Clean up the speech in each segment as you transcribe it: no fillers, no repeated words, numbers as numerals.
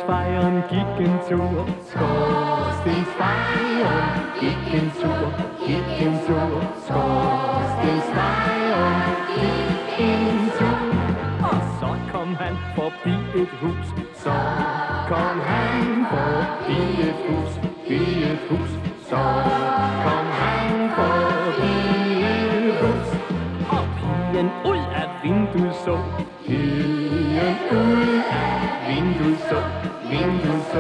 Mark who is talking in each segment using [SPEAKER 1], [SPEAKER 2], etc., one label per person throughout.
[SPEAKER 1] Skorstensfejeren gik en tur. Skorstensfejeren gik en tur. Skorstensfejeren gik en tur. Og så kom han forbi et hus. Så kom han forbi et hus. Så kom han forbi et hus. Og pigen ud af vinduet så. Pigen ud af vinduet så. Pigen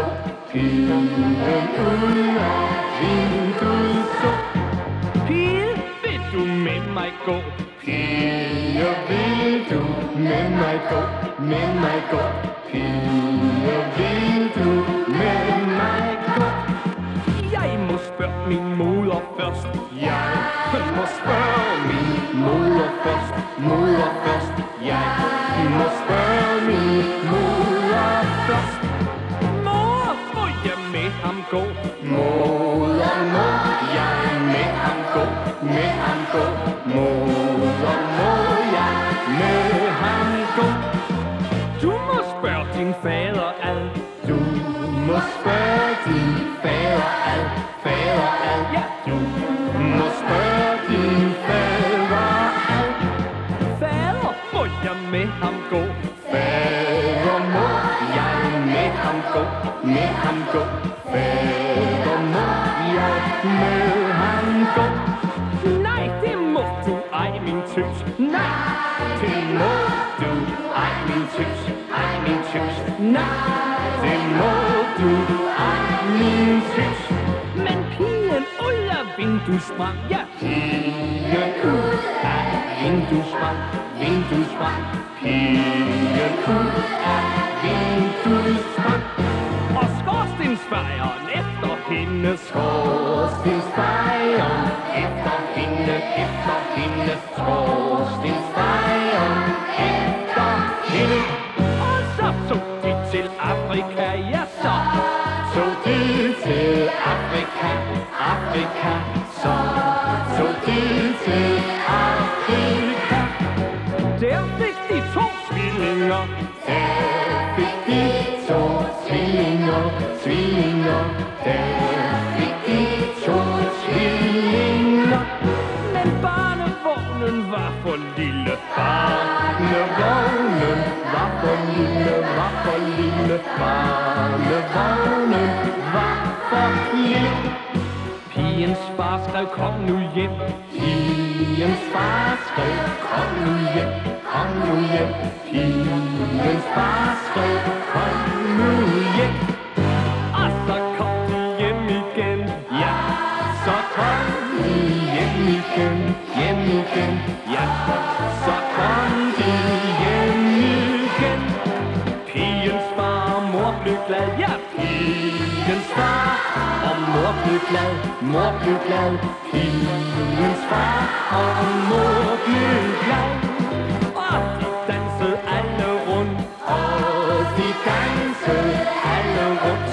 [SPEAKER 1] ud af vinduet så. Pige, vil du med mig gå? Pige, vil du med mig gå? Pige, vil du med mig gå? Jeg må spørge min moder først. Jeg må spørge min moder først. Jeg må spørge min moder først. Mor, må jeg med ham gå? Moder, må jeg med ham gå? Moder, må jeg med ham gå? Du må spørge din fader ad. Du må spørge din fader ad. Ja, du må spørge din fader ad. Fader, må jeg med ham gå? Fader, må jeg med ham gå? Fader, må jeg med ham gå? Nej, det må du ej, min tøs. Nej, det må du ej, min tøs. Nej, det må du ej, min tøs. Men pigen ud af vinduet sprang. Ja, pigen ud af vinduet sprang. Pigen ud af vinduet sprang. Og skorstensfejeren efter hende. Skorstensfejeren efter hende. Skorstensfejeren efter hende. Og så tog de til Afrika. Ja, så tog de til Afrika. Så tog de til Afrika. Der fik de 2 tvillinger. Men barnevognen var for lille. Barnevognen var for lille. Pigens far skrev, kom nu hjem. Pigens far skrev, kom nu hjem. Pigens far skrev, kom nu hjem. Og så kom de hjem igen. Ja, så kom de hjem igen. Ja, så kom de hjem igen. Pigens far og mor blev glad. Ja, pigens far og mor blev glad. Pigens far og mor blev glad. Og de dansede alle rundt.